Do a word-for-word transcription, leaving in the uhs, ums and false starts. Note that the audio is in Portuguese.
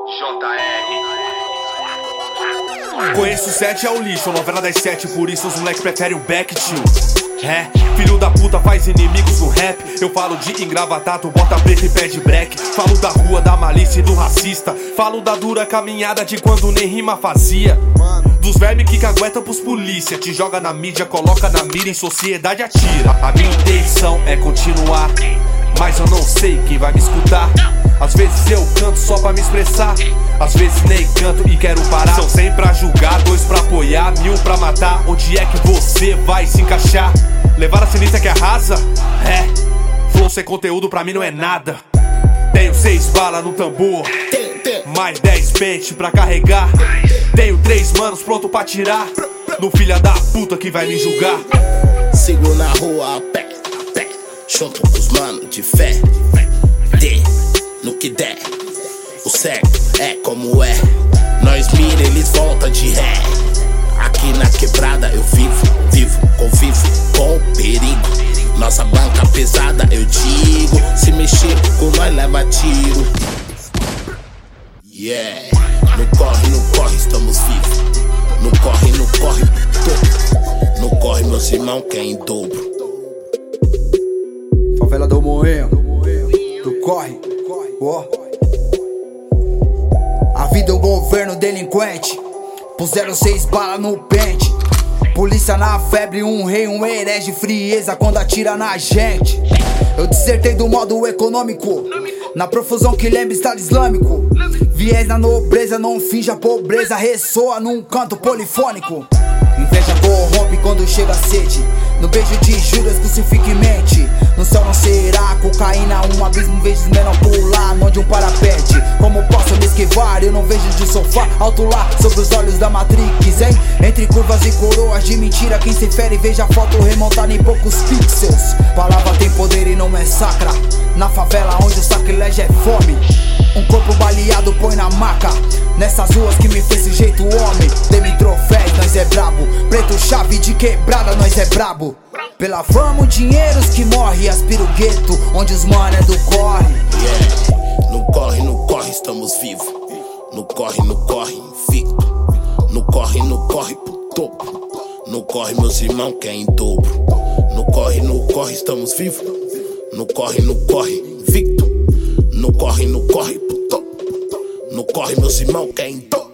J R. Conheço sete é o lixo, novela das sete, por isso os moleque preferem o back, tio. É, filho da puta faz inimigos no rap. Eu falo de engravatado, bota preta e pé de break. Falo da rua, da malícia e do racista. Falo da dura caminhada de quando nem rima fazia. Dos vermes que caguetam pros polícia. Te joga na mídia, coloca na mira, em sociedade atira. A minha intenção é continuar, mas eu não sei quem vai me escutar. Às vezes eu canto só pra me expressar, às vezes nem canto e quero parar. São cem pra julgar, dois pra apoiar, mil pra matar. Onde é que você vai se encaixar? Levar a sinistra que arrasa? É, flow sem conteúdo pra mim não é nada. Tenho seis balas no tambor, mais dez pente pra carregar. Tenho três manos pronto pra tirar no filha da puta que vai me julgar. Sigo na rua a pé, pé, junto com os manos de fé. Dê no que der, o certo é como é. Nós mira, eles voltam de ré. Aqui na quebrada eu vivo, vivo, convivo com o perigo. Nossa banca pesada, eu digo, se mexer com nós leva tiro. Yeah, no corre, no corre, estamos vivos. No corre, no corre, tô. No corre, meus irmãos querem em dobro. Favela do Moinho, do corre, ó. A vida é um governo delinquente, puseram seis balas no pente. Polícia na febre, um rei, um herege, frieza quando atira na gente. Eu dissertei do modo econômico, na profusão que lembra Estado Islâmico. Viés na nobreza, não finja pobreza, ressoa num canto polifônico. Inveja corrompe quando chega a sede, no beijo de Judas crucifique mente. No céu não será cocaína, um abismo vejo os menor pular, onde um parapente. Como posso me esquivar? Eu não vejo de sofá alto lá, sobre os olhos da Matrix, hein? Entre curvas e coroas de mentira, quem se fere veja a foto remontada em poucos pixels. Palavra tem poder e não é sacra, na favela onde o sacrilégio é fome. Um corpo baleado põe na maca, nessas ruas que me fez esse jeito homem. Dê-me troféus, nós é brabo, preto chave de quebrada, nós é brabo. Pela fama, o dinheiro os que morre, aspira o gueto, onde os mano é do corre. Yeah, no corre, no corre, estamos vivos. No corre, no corre, invicto. No corre, no corre pro topo. No corre, meus irmãos querem em dobro. No corre, no corre, estamos vivos. No corre, no corre, invicto. No corre, no corre pro topo. No corre, meus irmãos querem em dobro.